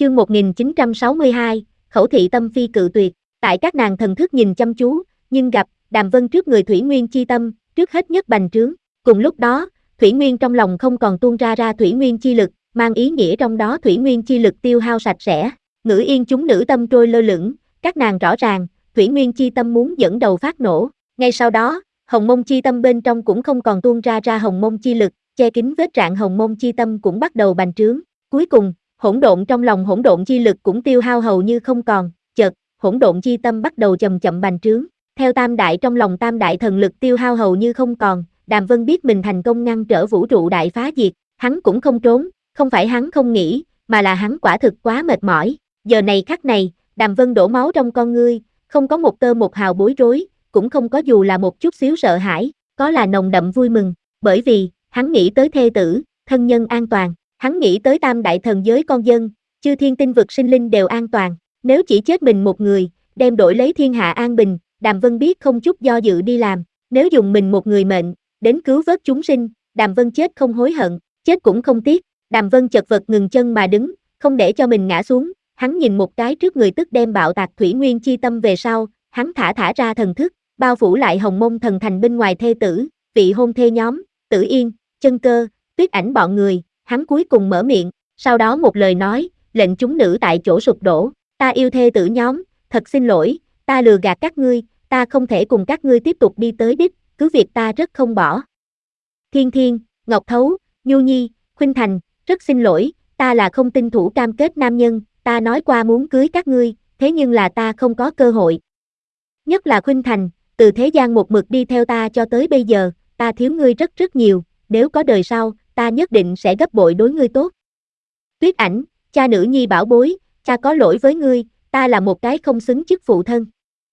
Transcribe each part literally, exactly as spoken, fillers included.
Chương một nghìn chín trăm sáu mươi hai, Khẩu thị tâm phi cự tuyệt. Tại các nàng thần thức nhìn chăm chú, nhưng gặp Đàm Vân trước người Thủy Nguyên chi tâm, trước hết nhất bành trướng. Cùng lúc đó, Thủy Nguyên trong lòng không còn tuôn ra ra Thủy Nguyên chi lực, mang ý nghĩa trong đó Thủy Nguyên chi lực tiêu hao sạch sẽ. Ngữ yên chúng nữ tâm trôi lơ lửng, các nàng rõ ràng, Thủy Nguyên chi tâm muốn dẫn đầu phát nổ. Ngay sau đó, Hồng Mông chi tâm bên trong cũng không còn tuôn ra ra Hồng Mông chi lực, che kín vết rạn Hồng Mông chi tâm cũng bắt đầu bành trướng. Cuối cùng, hỗn độn trong lòng hỗn độn chi lực cũng tiêu hao hầu như không còn, chợt, hỗn độn chi tâm bắt đầu chậm chậm bành trướng. Theo tam đại trong lòng tam đại thần lực tiêu hao hầu như không còn, Đàm Vân biết mình thành công ngăn trở vũ trụ đại phá diệt, hắn cũng không trốn, không phải hắn không nghĩ, mà là hắn quả thực quá mệt mỏi. Giờ này khắc này, Đàm Vân đổ máu trong con ngươi, không có một tơ một hào bối rối, cũng không có dù là một chút xíu sợ hãi, có là nồng đậm vui mừng, bởi vì, hắn nghĩ tới thê tử, thân nhân an toàn, hắn nghĩ tới tam đại thần giới con dân, chư thiên tinh vực sinh linh đều an toàn, nếu chỉ chết mình một người, đem đổi lấy thiên hạ an bình, Đàm Vân biết không chút do dự đi làm, nếu dùng mình một người mệnh, đến cứu vớt chúng sinh, Đàm Vân chết không hối hận, chết cũng không tiếc. Đàm Vân chật vật ngừng chân mà đứng, không để cho mình ngã xuống, hắn nhìn một cái trước người tức đem bạo tạc Thủy Nguyên chi tâm về sau, hắn thả thả ra thần thức, bao phủ lại Hồng Mông thần thành bên ngoài thê tử, vị hôn thê nhóm, Tử Yên, Chân Cơ, Tuyết Ảnh bọn người, hắn cuối cùng mở miệng, sau đó một lời nói, lệnh chúng nữ tại chỗ sụp đổ, ta yêu thê tử nhóm, thật xin lỗi, ta lừa gạt các ngươi, ta không thể cùng các ngươi tiếp tục đi tới đích, cứ việc ta rất không bỏ. Thiên Thiên, Ngọc Thấu, Nhu Nhi, Khuynh Thành, rất xin lỗi, ta là không tin thủ cam kết nam nhân, ta nói qua muốn cưới các ngươi, thế nhưng là ta không có cơ hội. Nhất là Khuynh Thành, từ thế gian một mực đi theo ta cho tới bây giờ, ta thiếu ngươi rất rất nhiều, nếu có đời sau, ta nhất định sẽ gấp bội đối ngươi tốt. Tuyết Ảnh, cha nữ nhi bảo bối, cha có lỗi với ngươi, ta là một cái không xứng chức phụ thân.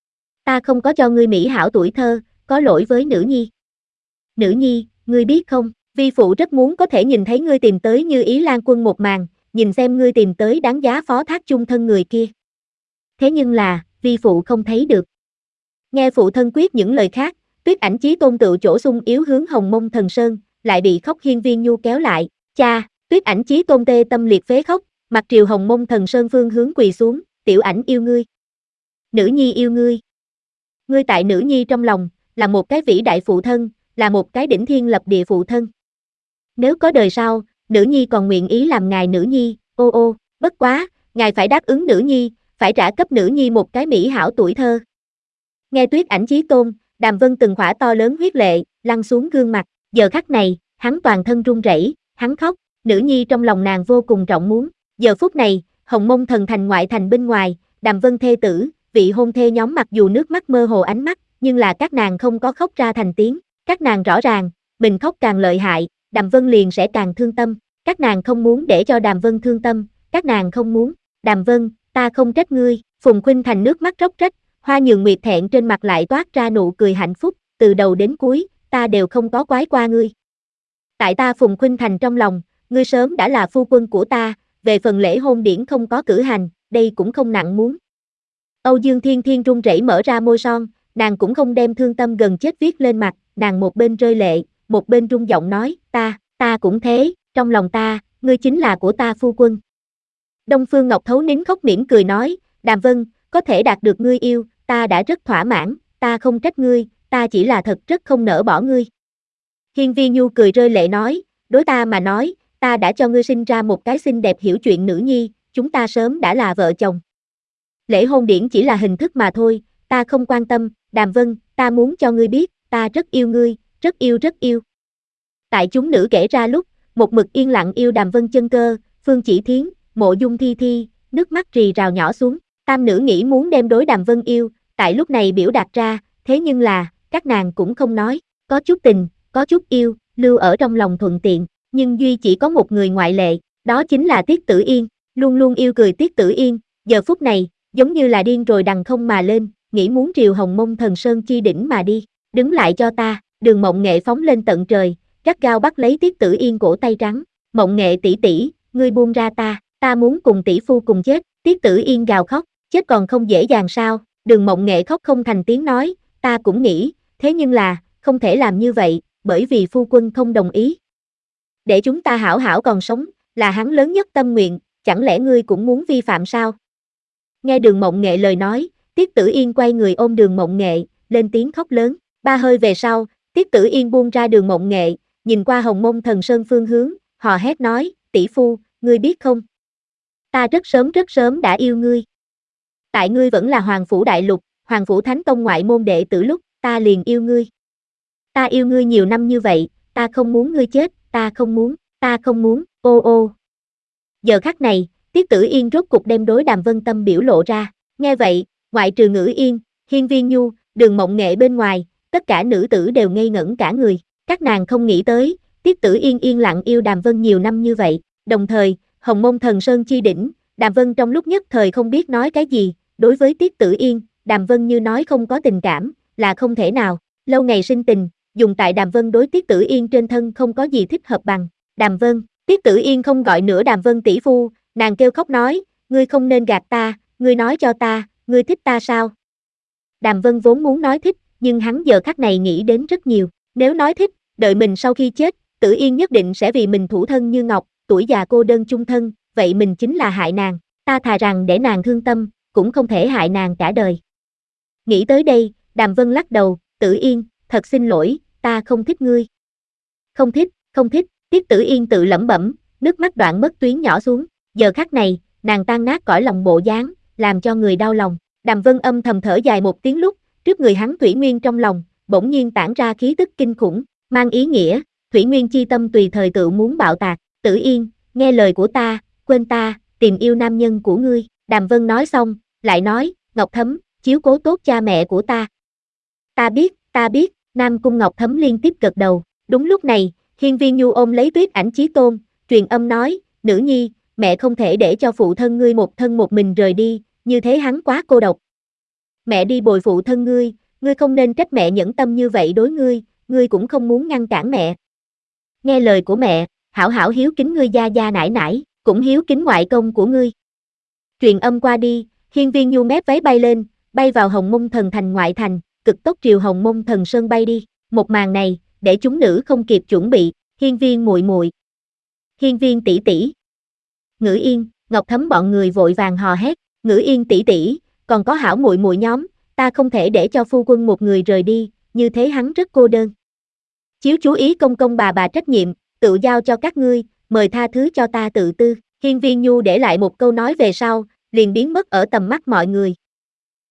Ta không có cho ngươi mỹ hảo tuổi thơ, có lỗi với nữ nhi. Nữ nhi, ngươi biết không, vi phụ rất muốn có thể nhìn thấy ngươi tìm tới Như Ý Lan Quân một màn, nhìn xem ngươi tìm tới đáng giá phó thác chung thân người kia. Thế nhưng là, vi phụ không thấy được. Nghe phụ thân quyết những lời khác, Tuyết Ảnh Chí Tôn tự chỗ sung yếu hướng Hồng Mông Thần Sơn, lại bị Khóc Hiên Viên Nhu kéo lại, cha, Tuyết Ảnh Chí Tôn tê tâm liệt phế khóc, mặt triều Hồng Mông Thần Sơn phương hướng quỳ xuống, tiểu ảnh yêu ngươi. Nữ nhi yêu ngươi. Ngươi tại nữ nhi trong lòng, là một cái vĩ đại phụ thân, là một cái đỉnh thiên lập địa phụ thân. Nếu có đời sau, nữ nhi còn nguyện ý làm ngài nữ nhi, ô ô, bất quá, ngài phải đáp ứng nữ nhi, phải trả cấp nữ nhi một cái mỹ hảo tuổi thơ. Nghe Tuyết Ảnh Chí Tôn, Đàm Vân từng khỏa to lớn huyết lệ, lăn xuống gương mặt, giờ khắc này, hắn toàn thân run rẩy, hắn khóc, nữ nhi trong lòng nàng vô cùng trọng muốn. Giờ phút này, Hồng Mông thần thành ngoại thành bên ngoài, Đàm Vân thê tử, vị hôn thê nhóm mặc dù nước mắt mơ hồ ánh mắt, nhưng là các nàng không có khóc ra thành tiếng, các nàng rõ ràng, mình khóc càng lợi hại, Đàm Vân liền sẽ càng thương tâm, các nàng không muốn để cho Đàm Vân thương tâm, các nàng không muốn, Đàm Vân, ta không trách ngươi, Phùng Khuynh Thành nước mắt róc rách, Hoa Nhường Nguyệt thẹn trên mặt lại toát ra nụ cười hạnh phúc, từ đầu đến cuối, ta đều không có quái qua ngươi. Tại ta Phùng Khuynh Thành trong lòng, ngươi sớm đã là phu quân của ta, về phần lễ hôn điển không có cử hành, đây cũng không nặng muốn. Âu Dương Thiên Thiên run rẩy mở ra môi son, nàng cũng không đem thương tâm gần chết viết lên mặt, nàng một bên rơi lệ, một bên rung giọng nói, ta, ta cũng thế, trong lòng ta, ngươi chính là của ta phu quân. Đông Phương Ngọc Thấu nín khóc mỉm cười nói, Đàm Vân, có thể đạt được ngươi yêu, ta đã rất thỏa mãn, ta không trách ngươi, ta chỉ là thật rất không nỡ bỏ ngươi. Hiên Viên Nhu cười rơi lệ nói, đối ta mà nói, ta đã cho ngươi sinh ra một cái xinh đẹp hiểu chuyện nữ nhi, chúng ta sớm đã là vợ chồng. Lễ hôn điển chỉ là hình thức mà thôi, ta không quan tâm, Đàm Vân, ta muốn cho ngươi biết, ta rất yêu ngươi, rất yêu rất yêu. Tại chúng nữ kể ra lúc, một mực yên lặng yêu Đàm Vân Chân Cơ, Phương Chỉ Thiến, Mộ Dung Thi Thi, nước mắt rì rào nhỏ xuống, tam nữ nghĩ muốn đem đối Đàm Vân yêu, tại lúc này biểu đạt ra, thế nhưng là, các nàng cũng không nói, có chút tình, có chút yêu, lưu ở trong lòng thuận tiện, nhưng duy chỉ có một người ngoại lệ, đó chính là Tiết Tử Yên, luôn luôn yêu cười Tiết Tử Yên, giờ phút này, giống như là điên rồi đằng không mà lên, nghĩ muốn triều Hồng Mông Thần Sơn chi đỉnh mà đi, đứng lại cho ta, Đường Mộng Nghệ phóng lên tận trời, gắt gao bắt lấy Tiết Tử Yên cổ tay trắng, Mộng Nghệ tỷ tỷ, ngươi buông ra ta, ta muốn cùng tỷ phu cùng chết, Tiết Tử Yên gào khóc, chết còn không dễ dàng sao, Đường Mộng Nghệ khóc không thành tiếng nói, ta cũng nghĩ, thế nhưng là, không thể làm như vậy, bởi vì phu quân không đồng ý. Để chúng ta hảo hảo còn sống, là hắn lớn nhất tâm nguyện, chẳng lẽ ngươi cũng muốn vi phạm sao? Nghe Đường Mộng Nghệ lời nói, Tiết Tử Yên quay người ôm Đường Mộng Nghệ, lên tiếng khóc lớn. Ba hơi về sau, Tiết Tử Yên buông ra Đường Mộng Nghệ, nhìn qua Hồng Mông Thần Sơn phương hướng, hò hét nói, tỷ phu, ngươi biết không? Ta rất sớm rất sớm đã yêu ngươi. Tại ngươi vẫn là Hoàng Phủ Đại Lục, Hoàng Phủ Thánh Tông ngoại môn đệ tử lúc, ta liền yêu ngươi. Ta yêu ngươi nhiều năm như vậy, ta không muốn ngươi chết, ta không muốn, ta không muốn, ô ô. Giờ khắc này, Tiết Tử Yên rốt cục đem đối Đàm Vân Tâm biểu lộ ra, nghe vậy, ngoại trừ Ngữ Yên, Hiên Viên Nhu, Đường Mộng Nghệ bên ngoài, tất cả nữ tử đều ngây ngẩn cả người, các nàng không nghĩ tới, Tiết Tử Yên yên lặng yêu Đàm Vân nhiều năm như vậy, đồng thời, Hồng Mông Thần Sơn chi đỉnh, Đàm Vân trong lúc nhất thời không biết nói cái gì, đối với Tiết Tử Yên, Đàm Vân như nói không có tình cảm, là không thể nào, lâu ngày sinh tình, dùng tại Đàm Vân đối Tiết Tử Yên trên thân không có gì thích hợp bằng, Đàm Vân, Tiết Tử Yên không gọi nữa Đàm Vân tỷ phu, nàng kêu khóc nói, ngươi không nên gạt ta, ngươi nói cho ta, ngươi thích ta sao? Đàm Vân vốn muốn nói thích, nhưng hắn giờ khắc này nghĩ đến rất nhiều, nếu nói thích, đợi mình sau khi chết, Tử Yên nhất định sẽ vì mình thủ thân như ngọc, tuổi già cô đơn chung thân, vậy mình chính là hại nàng, ta thà rằng để nàng thương tâm, cũng không thể hại nàng cả đời. Nghĩ tới đây, Đàm Vân lắc đầu, Tử Yên, thật xin lỗi, ta không thích ngươi. Không thích, không thích, Tiết Tử Yên tự lẩm bẩm, nước mắt đoạn mất tuyến nhỏ xuống, giờ khắc này, nàng tan nát cõi lòng bộ dáng, làm cho người đau lòng. Đàm Vân âm thầm thở dài một tiếng lúc, trước người hắn Thủy Nguyên trong lòng, bỗng nhiên tản ra khí tức kinh khủng, mang ý nghĩa, Thủy Nguyên chi tâm tùy thời tự muốn bạo tạc, Tử Yên, nghe lời của ta, quên ta, tìm yêu nam nhân của ngươi, Đàm Vân nói xong, lại nói, Ngọc Thấm, chiếu cố tốt cha mẹ của ta. Ta biết, ta biết, Nam Cung Ngọc Thấm liên tiếp gật đầu, đúng lúc này, Hiên Viên Nhu ôm lấy Tuyết Ảnh Chí Tôn, truyền âm nói, nữ nhi, mẹ không thể để cho phụ thân ngươi một thân một mình rời đi, như thế hắn quá cô độc. Mẹ đi bồi phụ thân ngươi, ngươi không nên trách mẹ nhẫn tâm như vậy đối ngươi, ngươi cũng không muốn ngăn cản mẹ. Nghe lời của mẹ, hảo hảo hiếu kính ngươi gia gia nải nải, cũng hiếu kính ngoại công của ngươi. Truyền âm qua đi, Hiên Viên Nhu mép váy bay lên, bay vào Hồng Mông Thần Thành ngoại thành, cực tốc triều Hồng Mông Thần Sơn bay đi. Một màn này, để chúng nữ không kịp chuẩn bị, Hiên Viên muội muội, Hiên Viên tỷ tỷ, Ngữ Yên, Ngọc Thấm bọn người vội vàng hò hét, Ngữ Yên tỷ tỷ, còn có hảo muội muội nhóm, ta không thể để cho phu quân một người rời đi, như thế hắn rất cô đơn. Chiếu chú ý công công bà bà trách nhiệm, tự giao cho các ngươi, mời tha thứ cho ta tự tư. Hiên Viên Nhu để lại một câu nói về sau, liền biến mất ở tầm mắt mọi người.